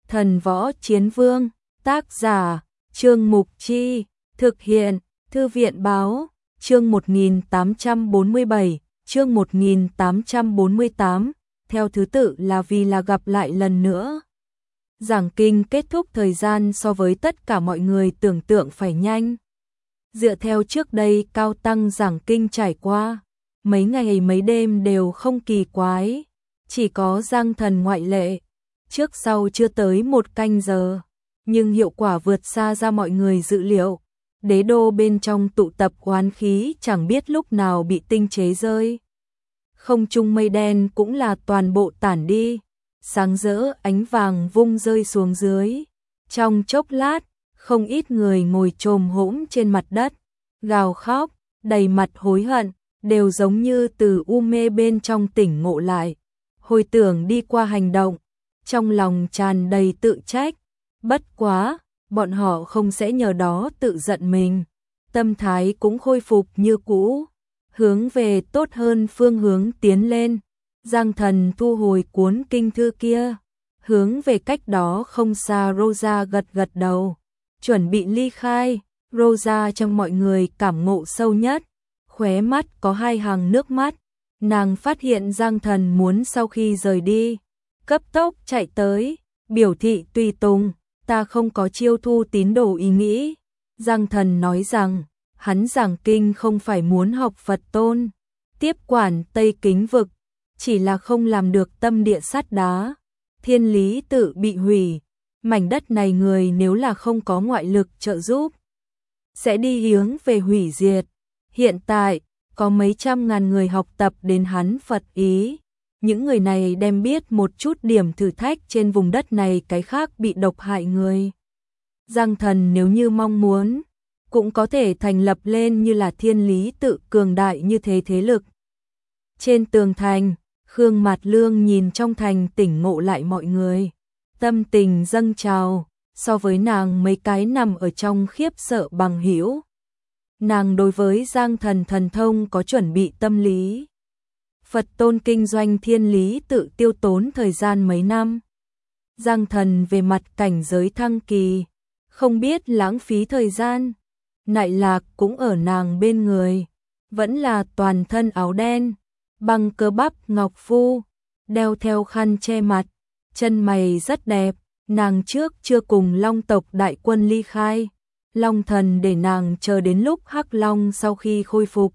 Thần Võ Chiến Vương, tác giả, Trương Mục Chi, thực hiện, Thư viện Báo, chương 1847, chương 1848, theo thứ tự là vì là gặp lại lần nữa. Giảng kinh kết thúc thời gian so với tất cả mọi người tưởng tượng phải nhanh. Dựa theo trước đây Cao Tăng giảng kinh trải qua, mấy ngày mấy đêm đều không kỳ quái, chỉ có Giang Thần ngoại lệ. Trước sau chưa tới 1 canh giờ, nhưng hiệu quả vượt xa ra mọi người dự liệu. Đế đô bên trong tụ tập oán khí chẳng biết lúc nào bị tinh chế rơi. Không trung mây đen cũng là toàn bộ tản đi, sáng rỡ ánh vàng vung rơi xuống dưới. Trong chốc lát, không ít người ngồi chồm hổm trên mặt đất, gào khóc, đầy mặt hối hận, đều giống như từ u mê bên trong tỉnh ngộ lại, hồi tưởng đi qua hành động, trong lòng tràn đầy tự trách. Bất quá, bọn họ không sẽ nhờ đó tự giận mình, tâm thái cũng khôi phục như cũ, hướng về tốt hơn phương hướng tiến lên. Giang Thần thu hồi cuốn kinh thư kia, hướng về cách đó không xa Rosa gật gật đầu, chuẩn bị ly khai. Rosa trong mọi người cảm ngộ sâu nhất, khóe mắt có 2 hàng nước mắt. Nàng phát hiện Giang Thần muốn sau khi rời đi, cấp tốc chạy tới, biểu thị tùy tùng, ta không có chiêu thu tín đồ ý nghĩ. Giang Thần nói rằng, hắn giảng kinh không phải muốn học Phật tôn, tiếp quản Tây Kính vực, chỉ là không làm được tâm địa sắt đá. Thiên lý tự bị hủy, mảnh đất này người nếu là không có ngoại lực trợ giúp, sẽ đi hướng về hủy diệt. Hiện tại, có mấy trăm ngàn người học tập đến hắn Phật ý. Những người này đem biết một chút điểm thử thách trên vùng đất này, cái khác bị độc hại người. Giang Thần nếu như mong muốn, cũng có thể thành lập lên như là thiên lý tự cường đại như thế thế lực. Trên tường thành, Khương Mạt Lương nhìn trong thành tỉnh ngộ lại mọi người, tâm tình dâng trào, so với nàng mấy cái nằm ở trong khiếp sợ bằng hữu. Nàng đối với Giang Thần thần thông có chuẩn bị tâm lý. Phật tôn kinh doanh thiên lý tự tiêu tốn thời gian mấy năm. Giang Thần về mặt cảnh giới thăng kỳ, không biết lãng phí thời gian. Nại Lạc cũng ở nàng bên người, vẫn là toàn thân áo đen, bằng cơ bắp ngọc phu, đeo theo khăn che mặt, chân mày rất đẹp. Nàng trước chưa cùng Long tộc đại quân ly khai, Long Thần để nàng chờ đến lúc Hắc Long sau khi khôi phục,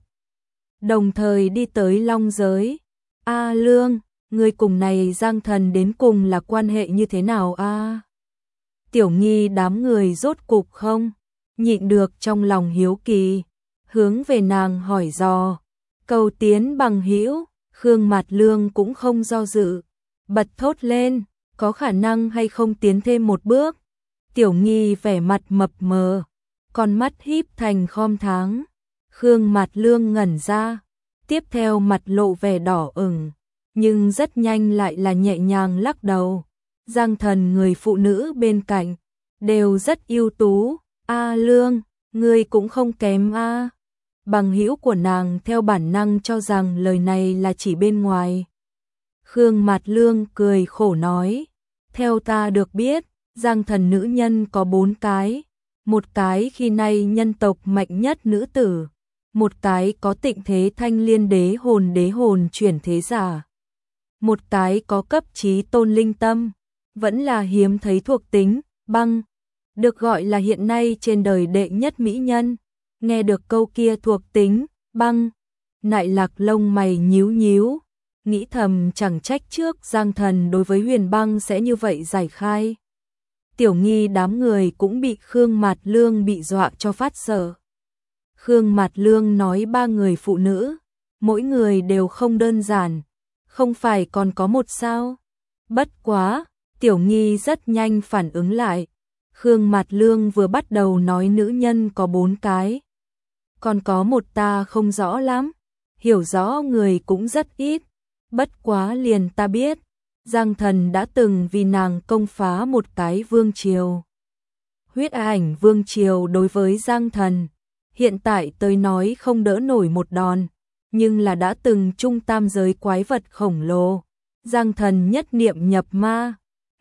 đồng thời đi tới Long giới. A Lương, người cùng này Giang Thần đến cùng là quan hệ như thế nào a? Tiểu Nghi đám người rốt cục không nhịn được trong lòng hiếu kỳ, hướng về nàng hỏi dò, cầu tiến bằng hữu. Khương Mạt Lương cũng không do dự, bật thốt lên, có khả năng hay không tiến thêm một bước? Tiểu Nghi vẻ mặt mập mờ, con mắt híp thành khom tháng. Khương Mạt Lương ngẩn ra, tiếp theo mặt lộ vẻ đỏ ửng, nhưng rất nhanh lại là nhẹ nhàng lắc đầu. Giang Thần người phụ nữ bên cạnh đều rất ưu tú. A Lương, ngươi cũng không kém a. Bằng hữu của nàng theo bản năng cho rằng lời này là chỉ bên ngoài. Khương Mạt Lương cười khổ nói, theo ta được biết, Giang Thần nữ nhân có 4 cái, một cái khi nay nhân tộc mạnh nhất nữ tử, một cái có tịnh thế thanh liên đế hồn chuyển thế giả, một cái có cấp trí tôn linh tâm, vẫn là hiếm thấy thuộc tính băng, được gọi là hiện nay trên đời đệ nhất mỹ nhân. Nghe được câu kia thuộc tính băng, Nại Lạc lông mày nhíu nhíu, nghĩ thầm chẳng trách trước Giang Thần đối với Huyền Băng sẽ như vậy giải khai. Tiểu Nghi đám người cũng bị Khương Mạt Lương bị dọa cho phát sợ. Khương Mạt Lương nói 3 người phụ nữ, mỗi người đều không đơn giản, không phải còn có một sao? Bất quá, Tiểu Nghi rất nhanh phản ứng lại. Khương Mạt Lương vừa bắt đầu nói nữ nhân có 4 cái, còn có một ta không rõ lắm, hiểu rõ người cũng rất ít. Bất quá liền ta biết, Giang Thần đã từng vì nàng công phá một cái vương triều. Huyết ảnh vương triều đối với Giang Thần, hiện tại tới nói không đỡ nổi một đòn, nhưng là đã từng trung tam giới quái vật khổng lồ. Giang Thần nhất niệm nhập ma,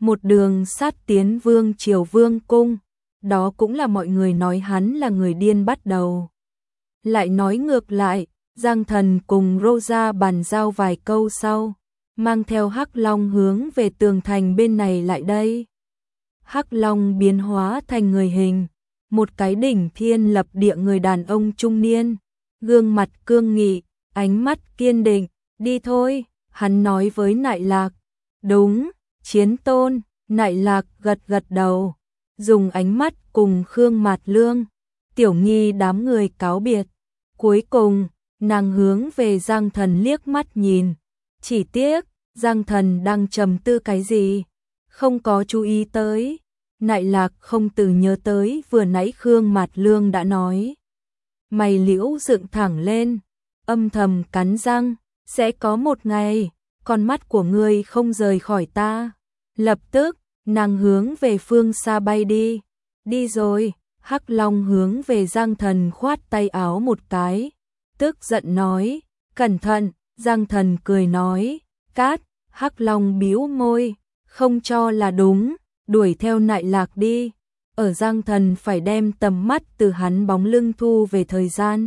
một đường sát tiến Vương Triều Vương cung, đó cũng là mọi người nói hắn là người điên bắt đầu. Lại nói ngược lại, Giang Thần cùng Rosa bàn giao vài câu sau, mang theo Hắc Long hướng về tường thành bên này lại đây. Hắc Long biến hóa thành người hình, một cái đỉnh thiên lập địa người đàn ông trung niên, gương mặt cương nghị, ánh mắt kiên định, đi thôi, hắn nói với Nại Lạc. Đúng, Chiến Tôn, Nại Lạc gật gật đầu, dùng ánh mắt cùng Khương Mạt Lương, Tiểu Nghi đám người cáo biệt. Cuối cùng, nàng hướng về Giang Thần liếc mắt nhìn, chỉ tiếc, Giang Thần đang trầm tư cái gì, không có chú ý tới. Nại Lạc không từ nhớ tới vừa nãy Khương Mạt Lương đã nói. Mày liễu dựng thẳng lên, âm thầm cắn răng, sẽ có một ngày, con mắt của ngươi không rời khỏi ta. Lập tức, nàng hướng về phương xa bay đi. Đi rồi, Hắc Long hướng về Giang Thần khoát tay áo một cái, tức giận nói, cẩn thận. Giang Thần cười nói, cát. Hắc Long bĩu môi, không cho là đúng, đuổi theo Nại Lạc đi. Ở Giang Thần phải đem tầm mắt từ hắn bóng lưng thu về thời gian.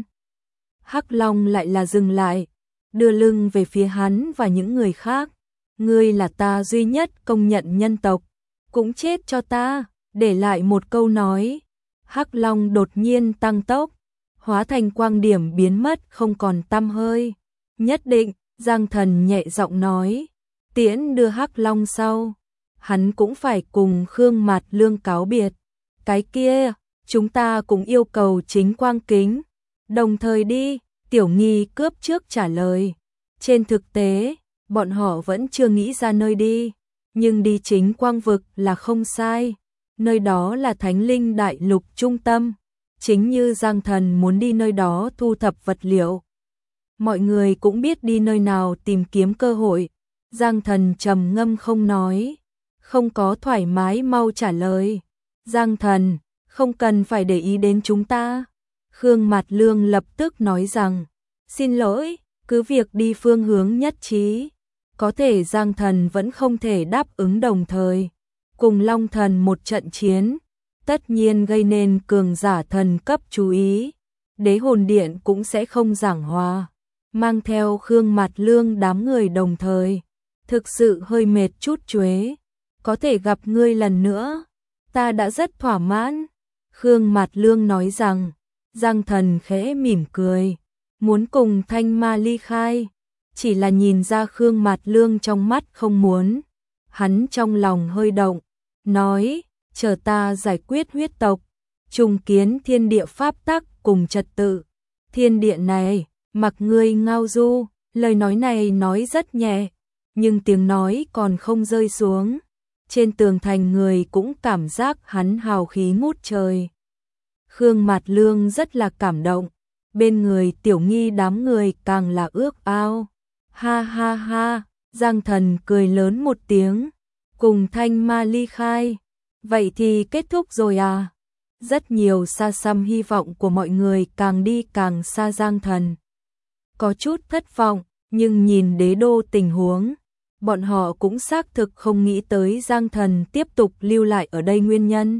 Hắc Long lại là dừng lại, đưa lưng về phía hắn và những người khác. Ngươi là ta duy nhất công nhận nhân tộc, cũng chết cho ta, để lại một câu nói. Hắc Long đột nhiên tăng tốc, hóa thành quang điểm biến mất không còn tăm hơi. Nhất định, Giang Thần nhẹ giọng nói, tiễn đưa Hắc Long sau, hắn cũng phải cùng Khương Mạt Lương cáo biệt. Cái kia, chúng ta cũng yêu cầu chính quang kính, đồng thời đi. Tiểu Nghi cướp trước trả lời. Trên thực tế, bọn họ vẫn chưa nghĩ ra nơi đi, nhưng đi chính quang vực là không sai. Nơi đó là Thánh Linh Đại Lục trung tâm, chính như Giang Thần muốn đi nơi đó thu thập vật liệu. Mọi người cũng biết đi nơi nào tìm kiếm cơ hội. Giang Thần trầm ngâm không nói, không có thoải mái mau trả lời. Giang Thần, không cần phải để ý đến chúng ta. Khương Mạt Lương lập tức nói rằng, xin lỗi, cứ việc đi phương hướng nhất trí. Có thể Giang Thần vẫn không thể đáp ứng đồng thời. Cùng Long Thần một trận chiến, tất nhiên gây nên cường giả thần cấp chú ý. Đế hồn điện cũng sẽ không giảng hòa. Mang theo Khương Mạt Lương đám người đồng thời, thực sự hơi mệt chút chuế. Có thể gặp ngươi lần nữa, ta đã rất thỏa mãn. Khương Mạt Lương nói rằng, Giang Thần khẽ mỉm cười, muốn cùng Thanh Ma ly khai, chỉ là nhìn ra Khương Mạt Lương trong mắt không muốn. Hắn trong lòng hơi động, nói, chờ ta giải quyết huyết tộc, trùng kiến thiên địa pháp tắc cùng trật tự. Thiên địa này, mặc ngươi ngao du. Lời nói này nói rất nhẹ, nhưng tiếng nói còn không rơi xuống. Trên tường thành người cũng cảm giác hắn hào khí ngút trời. Khương Mạt Lương rất là cảm động, bên người Tiểu Nghi đám người càng là ước ao. Ha ha ha, Giang Thần cười lớn một tiếng, cùng Thanh Ma ly khai. Vậy thì kết thúc rồi à? Rất nhiều xa xăm hy vọng của mọi người càng đi càng xa. Giang Thần có chút thất vọng, nhưng nhìn đế đô tình huống, bọn họ cũng xác thực không nghĩ tới Giang Thần tiếp tục lưu lại ở đây nguyên nhân.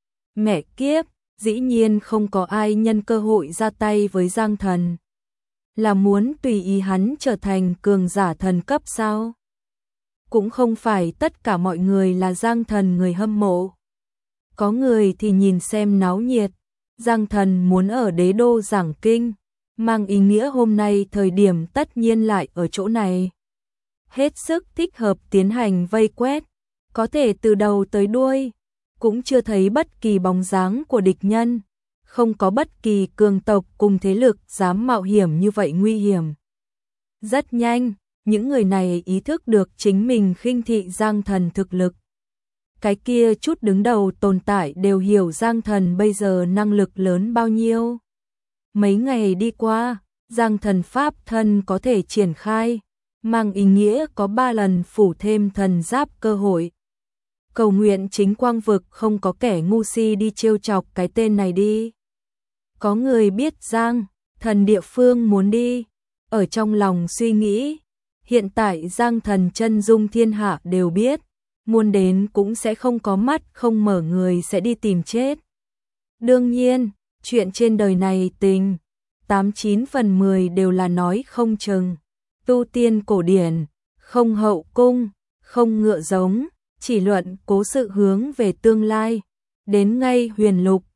Mẹ kiếp, dĩ nhiên không có ai nhân cơ hội ra tay với Giang Thần. Là muốn tùy ý hắn trở thành cường giả thần cấp sao? Cũng không phải tất cả mọi người là Giang Thần người hâm mộ. Có người thì nhìn xem náo nhiệt. Giang Thần muốn ở đế đô giảng kinh, mang ý nghĩa hôm nay thời điểm tất nhiên lại ở chỗ này. Hết sức thích hợp tiến hành vây quét, có thể từ đầu tới đuôi, cũng chưa thấy bất kỳ bóng dáng của địch nhân, không có bất kỳ cường tộc cùng thế lực dám mạo hiểm như vậy nguy hiểm. Rất nhanh, những người này ý thức được chính mình khinh thị Giang Thần thực lực. Cái kia chút đứng đầu tồn tại đều hiểu Giang Thần bây giờ năng lực lớn bao nhiêu. Mấy ngày đi qua, Giang Thần pháp thân có thể triển khai, mang ý nghĩa có 3 lần phủ thêm thần giáp cơ hội. Cầu nguyện chính quang vực không có kẻ ngu si đi trêu chọc cái tên này đi. Có người biết Giang Thần địa phương muốn đi, ở trong lòng suy nghĩ, hiện tại Giang Thần chân dung thiên hạ đều biết, muôn đến cũng sẽ không có mắt không mở người sẽ đi tìm chết. Đương nhiên, chuyện trên đời này tình, 89 phần 10 đều là nói không chừng. Tu tiên cổ điển, không hậu cung, không ngựa giống, chỉ luận cố sự hướng về tương lai. Đến ngay huyền lục,